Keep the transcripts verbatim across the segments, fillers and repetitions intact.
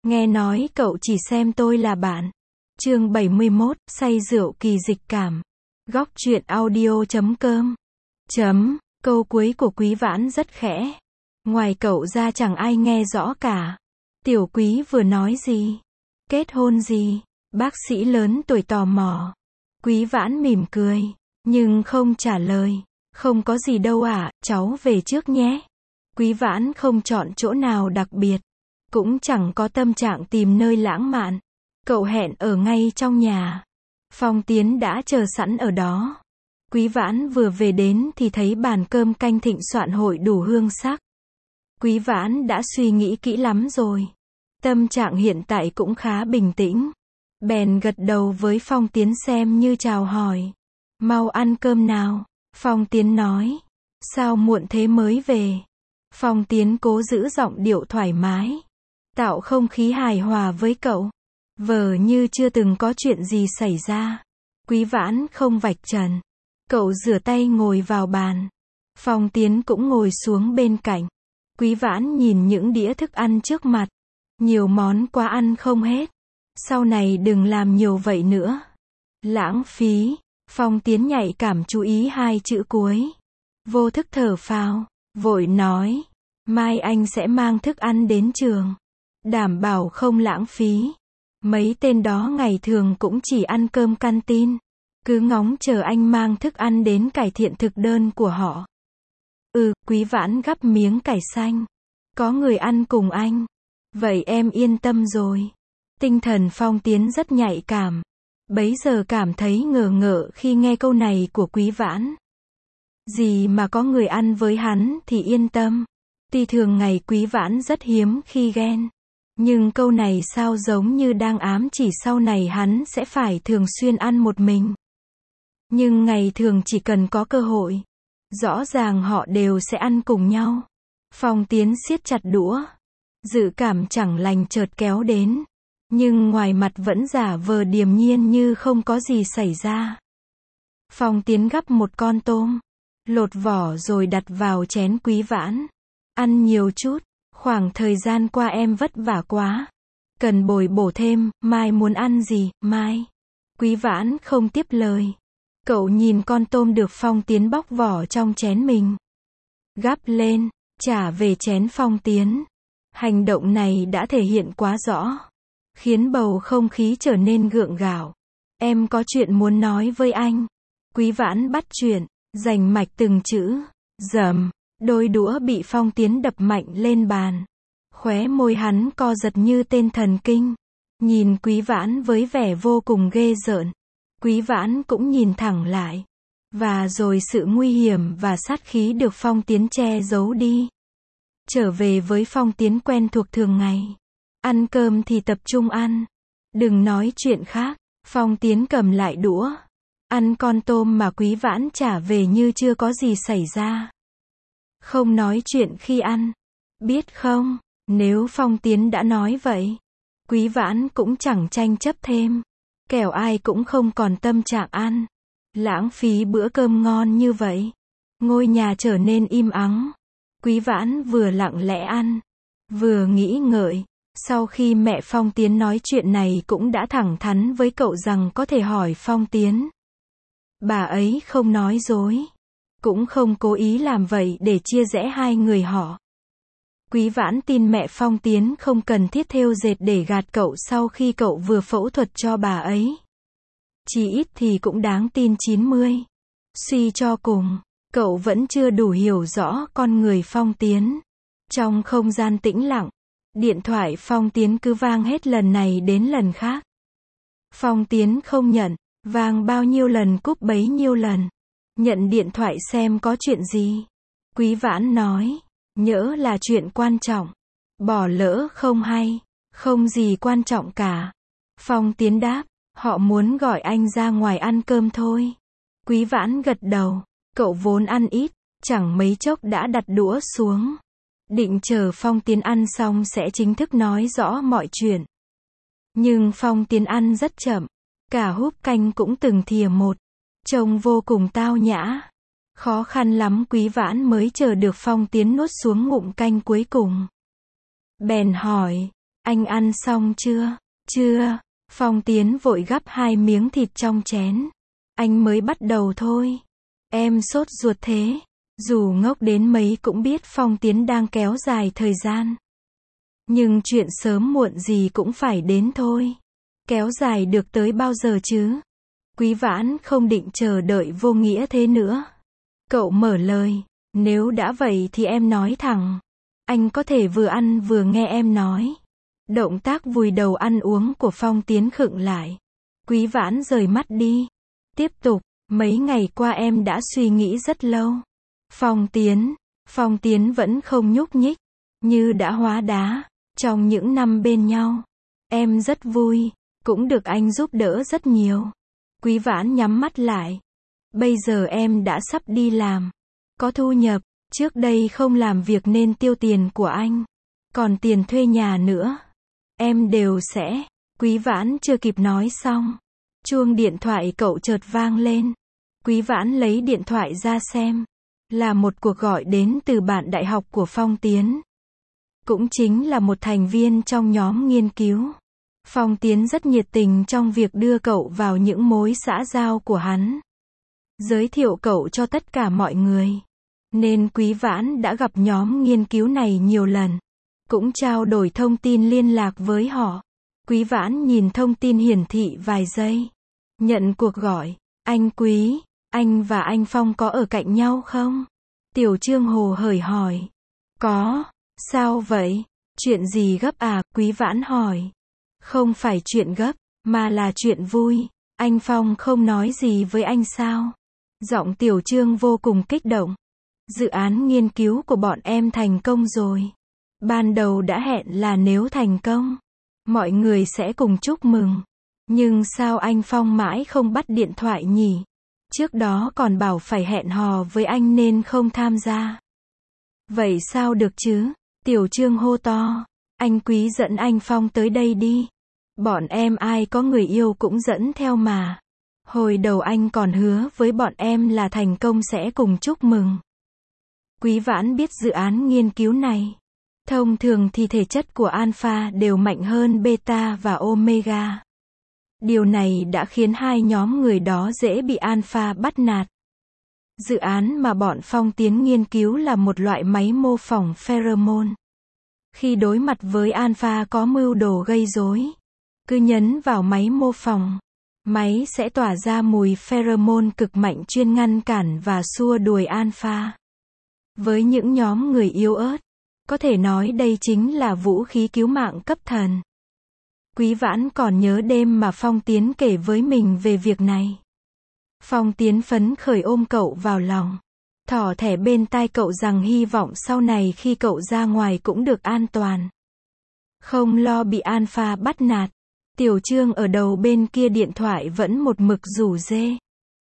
Nghe nói cậu chỉ xem tôi là bạn. Chương bảy mươi mốt, say rượu kỳ dịch cảm. Góc truyện audio chấm com. Chấm, câu cuối của Quý Vãn rất khẽ. Ngoài cậu ra chẳng ai nghe rõ cả. Tiểu Quý vừa nói gì? Kết hôn gì? Bác sĩ lớn tuổi tò mò. Quý Vãn mỉm cười, nhưng không trả lời. Không có gì đâu ạ, cháu về trước nhé. Quý Vãn không chọn chỗ nào đặc biệt. Cũng chẳng có tâm trạng tìm nơi lãng mạn. Cậu hẹn ở ngay trong nhà. Phong Tiến đã chờ sẵn ở đó. Quý Vãn vừa về đến thì thấy bàn cơm canh thịnh soạn hội đủ hương sắc. Quý Vãn đã suy nghĩ kỹ lắm rồi. Tâm trạng hiện tại cũng khá bình tĩnh. Bèn gật đầu với Phong Tiến xem như chào hỏi. Mau ăn cơm nào. Phong Tiến nói. Sao muộn thế mới về? Phong Tiến cố giữ giọng điệu thoải mái, tạo không khí hài hòa với cậu. Vờ như chưa từng có chuyện gì xảy ra. Quý Vãn không vạch trần. Cậu rửa tay ngồi vào bàn. Phong Tiến cũng ngồi xuống bên cạnh. Quý Vãn nhìn những đĩa thức ăn trước mặt. Nhiều món quá ăn không hết. Sau này đừng làm nhiều vậy nữa. Lãng phí. Phong Tiến nhạy cảm chú ý hai chữ cuối. Vô thức thở phào, vội nói. Mai anh sẽ mang thức ăn đến trường. Đảm bảo không lãng phí. Mấy tên đó ngày thường cũng chỉ ăn cơm canteen. Cứ ngóng chờ anh mang thức ăn đến cải thiện thực đơn của họ. Ừ, Quý Vãn gắp miếng cải xanh. Có người ăn cùng anh. Vậy em yên tâm rồi. Tinh thần Phong Tiến rất nhạy cảm. Bấy giờ cảm thấy ngờ ngợ khi nghe câu này của Quý Vãn. Gì mà có người ăn với hắn thì yên tâm. Tuy thường ngày Quý Vãn rất hiếm khi ghen. Nhưng câu này sao giống như đang ám chỉ sau này hắn sẽ phải thường xuyên ăn một mình. Nhưng ngày thường chỉ cần có cơ hội. Rõ ràng họ đều sẽ ăn cùng nhau. Phong Tiến siết chặt đũa. Dự cảm chẳng lành chợt kéo đến. Nhưng ngoài mặt vẫn giả vờ điềm nhiên như không có gì xảy ra. Phong Tiến gắp một con tôm. Lột vỏ rồi đặt vào chén Quý Vãn. Ăn nhiều chút. Khoảng thời gian qua em vất vả quá. Cần bồi bổ thêm, mai muốn ăn gì, mai. Quý Vãn không tiếp lời. Cậu nhìn con tôm được Phong Tiến bóc vỏ trong chén mình. Gắp lên, trả về chén Phong Tiến. Hành động này đã thể hiện quá rõ. Khiến bầu không khí trở nên gượng gạo. Em có chuyện muốn nói với anh. Quý Vãn bắt chuyện, rành mạch từng chữ. Dầm. Đôi đũa bị Phong Tiến đập mạnh lên bàn. Khóe môi hắn co giật như tên thần kinh. Nhìn Quý Vãn với vẻ vô cùng ghê rợn. Quý Vãn cũng nhìn thẳng lại. Và rồi sự nguy hiểm và sát khí được Phong Tiến che giấu đi. Trở về với Phong Tiến quen thuộc thường ngày. Ăn cơm thì tập trung ăn. Đừng nói chuyện khác. Phong Tiến cầm lại đũa. Ăn con tôm mà Quý Vãn trả về như chưa có gì xảy ra. Không nói chuyện khi ăn. Biết không, nếu Phong Tiến đã nói vậy, Quý Vãn cũng chẳng tranh chấp thêm. Kẻo ai cũng không còn tâm trạng ăn. Lãng phí bữa cơm ngon như vậy. Ngôi nhà trở nên im ắng. Quý Vãn vừa lặng lẽ ăn, vừa nghĩ ngợi. Sau khi mẹ Phong Tiến nói chuyện này cũng đã thẳng thắn với cậu rằng có thể hỏi Phong Tiến. Bà ấy không nói dối. Cũng không cố ý làm vậy để chia rẽ hai người họ. Quý Vãn tin mẹ Phong Tiến không cần thiết thêu dệt để gạt cậu sau khi cậu vừa phẫu thuật cho bà ấy. Chỉ ít thì cũng đáng tin chín mươi. Suy cho cùng, cậu vẫn chưa đủ hiểu rõ con người Phong Tiến. Trong không gian tĩnh lặng, điện thoại Phong Tiến cứ vang hết lần này đến lần khác. Phong Tiến không nhận, vang bao nhiêu lần cúp bấy nhiêu lần. Nhận điện thoại xem có chuyện gì. Quý Vãn nói. Nhỡ là chuyện quan trọng. Bỏ lỡ không hay. Không gì quan trọng cả. Phong Tiến đáp. Họ muốn gọi anh ra ngoài ăn cơm thôi. Quý Vãn gật đầu. Cậu vốn ăn ít. Chẳng mấy chốc đã đặt đũa xuống. Định chờ Phong Tiến ăn xong sẽ chính thức nói rõ mọi chuyện. Nhưng Phong Tiến ăn rất chậm. Cả húp canh cũng từng thìa một. Trông vô cùng tao nhã. Khó khăn lắm Quý Vãn mới chờ được Phong Tiến nuốt xuống ngụm canh cuối cùng. Bèn hỏi. Anh ăn xong chưa? Chưa. Phong Tiến vội gắp hai miếng thịt trong chén. Anh mới bắt đầu thôi. Em sốt ruột thế. Dù ngốc đến mấy cũng biết Phong Tiến đang kéo dài thời gian. Nhưng chuyện sớm muộn gì cũng phải đến thôi. Kéo dài được tới bao giờ chứ? Quý Vãn không định chờ đợi vô nghĩa thế nữa. Cậu mở lời, nếu đã vậy thì em nói thẳng. Anh có thể vừa ăn vừa nghe em nói. Động tác vùi đầu ăn uống của Phong Tiến khựng lại. Quý Vãn rời mắt đi. Tiếp tục, mấy ngày qua em đã suy nghĩ rất lâu. Phong Tiến, Phong Tiến vẫn không nhúc nhích, như đã hóa đá. Trong những năm bên nhau, em rất vui, cũng được anh giúp đỡ rất nhiều. Quý Vãn nhắm mắt lại. Bây giờ em đã sắp đi làm, có thu nhập, trước đây không làm việc nên tiêu tiền của anh, còn tiền thuê nhà nữa. Em đều sẽ, Quý Vãn chưa kịp nói xong. Chuông điện thoại cậu chợt vang lên. Quý Vãn lấy điện thoại ra xem. Là một cuộc gọi đến từ bạn đại học của Phong Tiến. Cũng chính là một thành viên trong nhóm nghiên cứu. Phong Tiến rất nhiệt tình trong việc đưa cậu vào những mối xã giao của hắn. Giới thiệu cậu cho tất cả mọi người. Nên Quý Vãn đã gặp nhóm nghiên cứu này nhiều lần. Cũng trao đổi thông tin liên lạc với họ. Quý Vãn nhìn thông tin hiển thị vài giây. Nhận cuộc gọi. Anh Quý, anh và anh Phong có ở cạnh nhau không? Tiểu Trương hồ hởi hỏi. Có. Sao vậy? Chuyện gì gấp à? Quý Vãn hỏi. Không phải chuyện gấp, mà là chuyện vui. Anh Phong không nói gì với anh sao? Giọng Tiểu Trương vô cùng kích động. Dự án nghiên cứu của bọn em thành công rồi. Ban đầu đã hẹn là nếu thành công, mọi người sẽ cùng chúc mừng. Nhưng sao anh Phong mãi không bắt điện thoại nhỉ? Trước đó còn bảo phải hẹn hò với anh nên không tham gia. Vậy sao được chứ? Tiểu Trương hô to. Anh Quý dẫn anh Phong tới đây đi. Bọn em ai có người yêu cũng dẫn theo mà. Hồi đầu anh còn hứa với bọn em là thành công sẽ cùng chúc mừng. Quý Vãn biết dự án nghiên cứu này. Thông thường thì thể chất của alpha đều mạnh hơn beta và omega. Điều này đã khiến hai nhóm người đó dễ bị alpha bắt nạt. Dự án mà bọn Phong Tiến nghiên cứu là một loại máy mô phỏng pheromone. Khi đối mặt với alpha có mưu đồ gây rối, cứ nhấn vào máy mô phỏng, máy sẽ tỏa ra mùi pheromone cực mạnh chuyên ngăn cản và xua đuổi alpha. Với những nhóm người yếu ớt, có thể nói đây chính là vũ khí cứu mạng cấp thần. Quý Vãn còn nhớ đêm mà Phong Tiến kể với mình về việc này. Phong Tiến phấn khởi ôm cậu vào lòng, thỏ thẻ bên tai cậu rằng hy vọng sau này khi cậu ra ngoài cũng được an toàn. Không lo bị alpha bắt nạt. Tiểu Trương ở đầu bên kia điện thoại vẫn một mực rủ rê.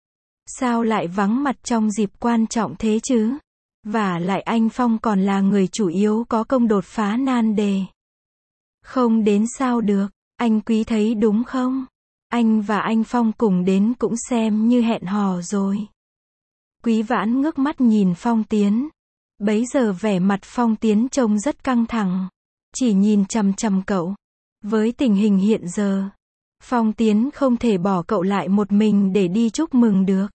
Sao lại vắng mặt trong dịp quan trọng thế chứ? Và lại anh Phong còn là người chủ yếu có công đột phá nan đề. Không đến sao được, anh Quý thấy đúng không? Anh và anh Phong cùng đến cũng xem như hẹn hò rồi. Quý Vãn ngước mắt nhìn Phong Tiến. Bấy giờ vẻ mặt Phong Tiến trông rất căng thẳng. Chỉ nhìn chằm chằm cậu. Với tình hình hiện giờ, Phong Tiến không thể bỏ cậu lại một mình để đi chúc mừng được.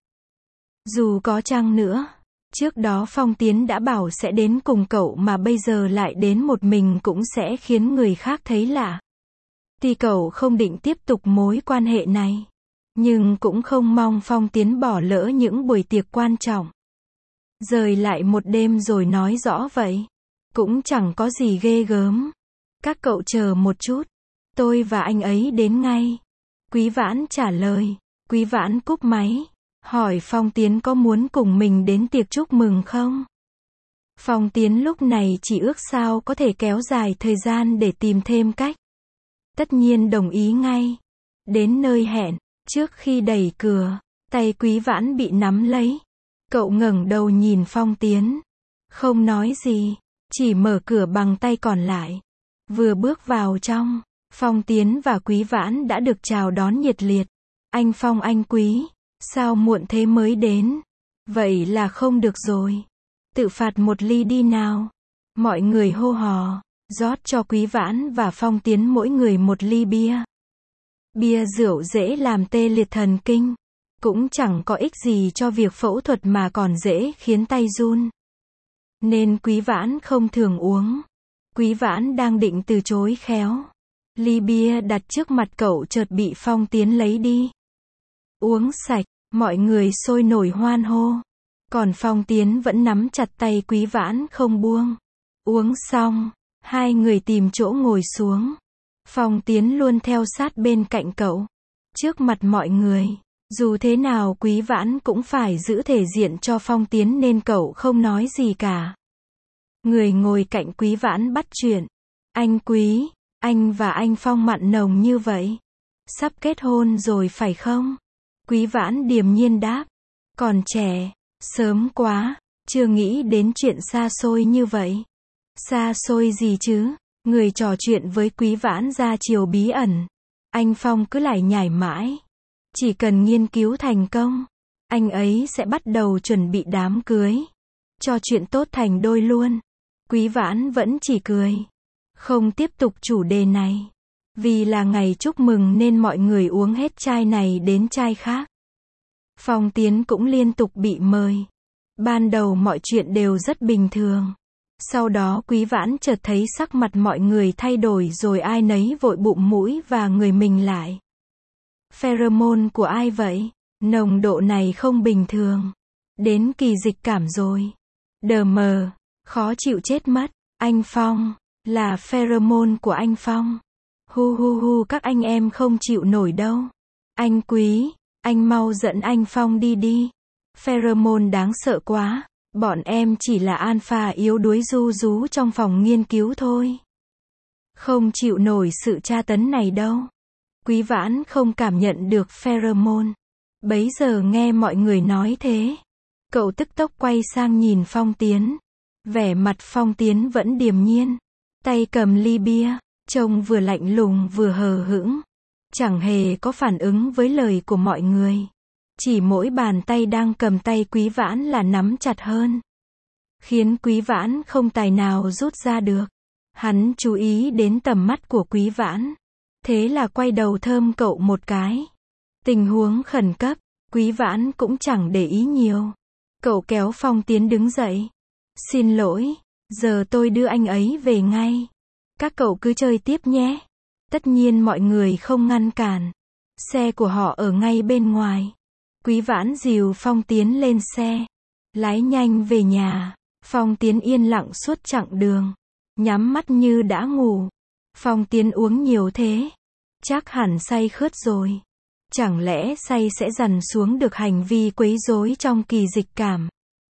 Dù có chăng nữa, trước đó Phong Tiến đã bảo sẽ đến cùng cậu mà bây giờ lại đến một mình cũng sẽ khiến người khác thấy lạ. Thì cậu không định tiếp tục mối quan hệ này, nhưng cũng không mong Phong Tiến bỏ lỡ những buổi tiệc quan trọng. Rời lại một đêm rồi nói rõ vậy. Cũng chẳng có gì ghê gớm. Các cậu chờ một chút. Tôi và anh ấy đến ngay. Quý Vãn trả lời. Quý Vãn cúp máy. Hỏi Phong Tiến có muốn cùng mình đến tiệc chúc mừng không? Phong Tiến lúc này chỉ ước sao có thể kéo dài thời gian để tìm thêm cách. Tất nhiên đồng ý ngay. Đến nơi hẹn, trước khi đẩy cửa, tay Quý Vãn bị nắm lấy. Cậu ngẩng đầu nhìn Phong Tiến. Không nói gì, chỉ mở cửa bằng tay còn lại. Vừa bước vào trong, Phong Tiến và Quý Vãn đã được chào đón nhiệt liệt. Anh Phong anh Quý, sao muộn thế mới đến? Vậy là không được rồi. Tự phạt một ly đi nào. Mọi người hô hò. rót cho Quý Vãn và Phong Tiến mỗi người một ly bia. Bia rượu dễ làm tê liệt thần kinh, cũng chẳng có ích gì cho việc phẫu thuật mà còn dễ khiến tay run. Nên Quý Vãn không thường uống. Quý Vãn đang định từ chối khéo. Ly bia đặt trước mặt cậu chợt bị Phong Tiến lấy đi. Uống sạch, mọi người sôi nổi hoan hô. Còn Phong Tiến vẫn nắm chặt tay Quý Vãn không buông. Uống xong, hai người tìm chỗ ngồi xuống. Phong Tiến luôn theo sát bên cạnh cậu. Trước mặt mọi người, dù thế nào Quý Vãn cũng phải giữ thể diện cho Phong Tiến nên cậu không nói gì cả. Người ngồi cạnh Quý Vãn bắt chuyện. Anh Quý, anh và anh Phong mặn nồng như vậy. Sắp kết hôn rồi phải không? Quý Vãn điềm nhiên đáp. Còn trẻ, sớm quá, chưa nghĩ đến chuyện xa xôi như vậy. Xa xôi gì chứ? Người trò chuyện với Quý Vãn ra chiều bí ẩn. Anh Phong cứ lải nhải mãi. Chỉ cần nghiên cứu thành công, anh ấy sẽ bắt đầu chuẩn bị đám cưới. Cho chuyện tốt thành đôi luôn. Quý Vãn vẫn chỉ cười. Không tiếp tục chủ đề này. Vì là ngày chúc mừng nên mọi người uống hết chai này đến chai khác. Phong Tiến cũng liên tục bị mời. Ban đầu mọi chuyện đều rất bình thường. Sau đó Quý Vãn chợt thấy sắc mặt mọi người thay đổi rồi ai nấy vội bụm mũi và người mình lại. Pheromone của ai vậy? Nồng độ này không bình thường. Đến kỳ dịch cảm rồi. Đờ mờ, khó chịu chết mất. Anh Phong, là pheromone của anh Phong. Hu hu hu các anh em không chịu nổi đâu. Anh Quý, anh mau dẫn anh Phong đi đi. Pheromone đáng sợ quá. Bọn em chỉ là alpha yếu đuối ru rú trong phòng nghiên cứu thôi. Không chịu nổi sự tra tấn này đâu. Quý Vãn không cảm nhận được pheromone. Bấy giờ nghe mọi người nói thế. Cậu tức tốc quay sang nhìn Phong Tiến. Vẻ mặt Phong Tiến vẫn điềm nhiên. Tay cầm ly bia, trông vừa lạnh lùng vừa hờ hững. Chẳng hề có phản ứng với lời của mọi người. Chỉ mỗi bàn tay đang cầm tay Quý Vãn là nắm chặt hơn. Khiến Quý Vãn không tài nào rút ra được. Hắn chú ý đến tầm mắt của Quý Vãn. Thế là quay đầu thơm cậu một cái. Tình huống khẩn cấp, Quý Vãn cũng chẳng để ý nhiều. Cậu kéo Phong Tiến đứng dậy. Xin lỗi, giờ tôi đưa anh ấy về ngay. Các cậu cứ chơi tiếp nhé. Tất nhiên mọi người không ngăn cản. Xe của họ ở ngay bên ngoài. Quý Vãn dìu Phong Tiến lên xe. Lái nhanh về nhà. Phong Tiến yên lặng suốt chặng đường. Nhắm mắt như đã ngủ. Phong Tiến uống nhiều thế. Chắc hẳn say khướt rồi. Chẳng lẽ say sẽ dằn xuống được hành vi quấy rối trong kỳ dịch cảm.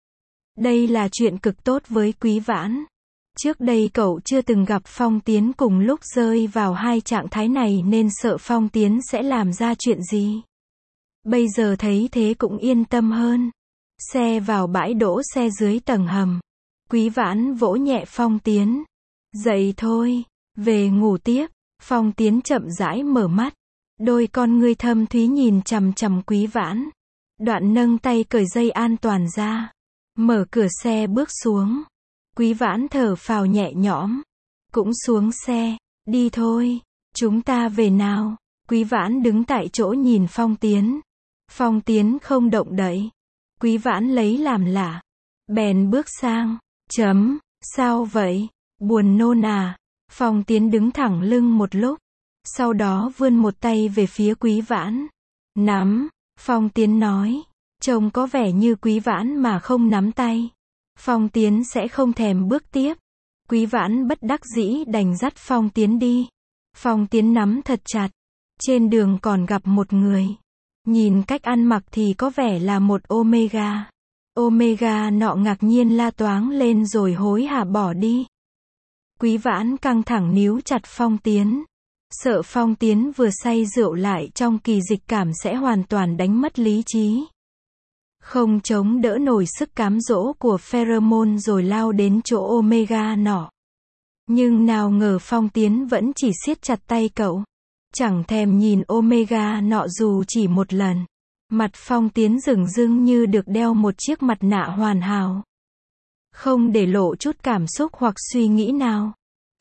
Đây là chuyện cực tốt với Quý Vãn. Trước đây cậu chưa từng gặp Phong Tiến cùng lúc rơi vào hai trạng thái này nên sợ Phong Tiến sẽ làm ra chuyện gì. Bây giờ thấy thế cũng yên tâm hơn. Xe vào bãi đỗ xe dưới tầng hầm. Quý Vãn vỗ nhẹ Phong Tiến. Dậy thôi, về ngủ tiếp. Phong Tiến chậm rãi mở mắt. Đôi con ngươi thâm thúy nhìn chằm chằm Quý Vãn. Đoạn nâng tay cởi dây an toàn ra. Mở cửa xe bước xuống. Quý Vãn thở phào nhẹ nhõm. Cũng xuống xe. Đi thôi. Chúng ta về nào. Quý Vãn đứng tại chỗ nhìn Phong Tiến. Phong Tiến không động đậy. Quý Vãn lấy làm lạ. Bèn bước sang. Chấm. Sao vậy? Buồn nôn à? Phong Tiến đứng thẳng lưng một lúc. Sau đó vươn một tay về phía Quý Vãn. Nắm. Phong Tiến nói. Trông có vẻ như Quý Vãn mà không nắm tay. Phong Tiến sẽ không thèm bước tiếp. Quý Vãn bất đắc dĩ đành dắt Phong Tiến đi. Phong Tiến nắm thật chặt. Trên đường còn gặp một người. Nhìn cách ăn mặc thì có vẻ là một Omega. Omega nọ ngạc nhiên la toáng lên rồi hối hả bỏ đi. Quý Vãn căng thẳng níu chặt Phong Tiến. Sợ Phong Tiến vừa say rượu lại trong kỳ dịch cảm sẽ hoàn toàn đánh mất lý trí. Không chống đỡ nổi sức cám dỗ của pheromone rồi lao đến chỗ Omega nọ. Nhưng nào ngờ Phong Tiến vẫn chỉ siết chặt tay cậu. Chẳng thèm nhìn Omega nọ dù chỉ một lần. Mặt Phong Tiến rừng rưng như được đeo một chiếc mặt nạ hoàn hảo. Không để lộ chút cảm xúc hoặc suy nghĩ nào.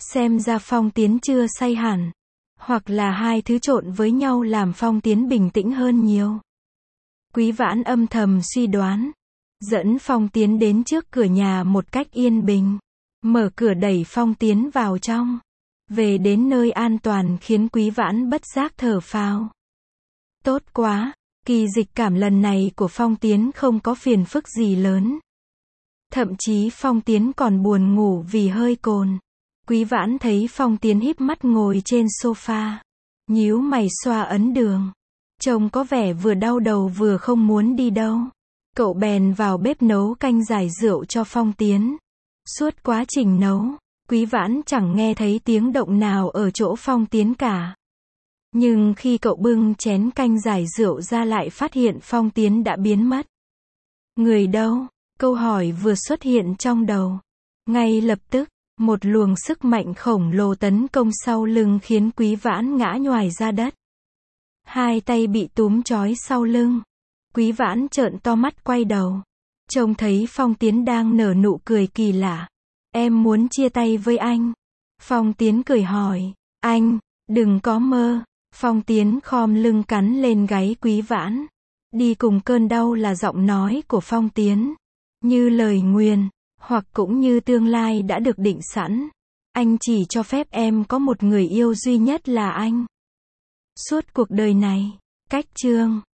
Xem ra Phong Tiến chưa say hẳn. Hoặc là hai thứ trộn với nhau làm Phong Tiến bình tĩnh hơn nhiều. Quý Vãn âm thầm suy đoán. Dẫn Phong Tiến đến trước cửa nhà một cách yên bình. Mở cửa đẩy Phong Tiến vào trong. Về đến nơi an toàn khiến Quý Vãn bất giác thở phào. Tốt quá, kỳ dịch cảm lần này của Phong Tiến không có phiền phức gì lớn. Thậm chí Phong Tiến còn buồn ngủ vì hơi cồn. Quý Vãn thấy Phong Tiến híp mắt ngồi trên sofa. Nhíu mày xoa ấn đường. Trông có vẻ vừa đau đầu vừa không muốn đi đâu. Cậu bèn vào bếp nấu canh giải rượu cho Phong Tiến. Suốt quá trình nấu, Quý Vãn chẳng nghe thấy tiếng động nào ở chỗ Phong Tiến cả. Nhưng khi cậu bưng chén canh giải rượu ra lại phát hiện Phong Tiến đã biến mất. Người đâu? Câu hỏi vừa xuất hiện trong đầu. Ngay lập tức, một luồng sức mạnh khổng lồ tấn công sau lưng khiến Quý Vãn ngã nhoài ra đất. Hai tay bị túm trói sau lưng. Quý Vãn trợn to mắt quay đầu. Trông thấy Phong Tiến đang nở nụ cười kỳ lạ. Em muốn chia tay với anh. Phong Tiến cười hỏi. Anh, đừng có mơ. Phong Tiến khom lưng cắn lên gáy Quý Vãn. Đi cùng cơn đau là giọng nói của Phong Tiến. Như lời nguyền, hoặc cũng như tương lai đã được định sẵn. Anh chỉ cho phép em có một người yêu duy nhất là anh. Suốt cuộc đời này. Cách chương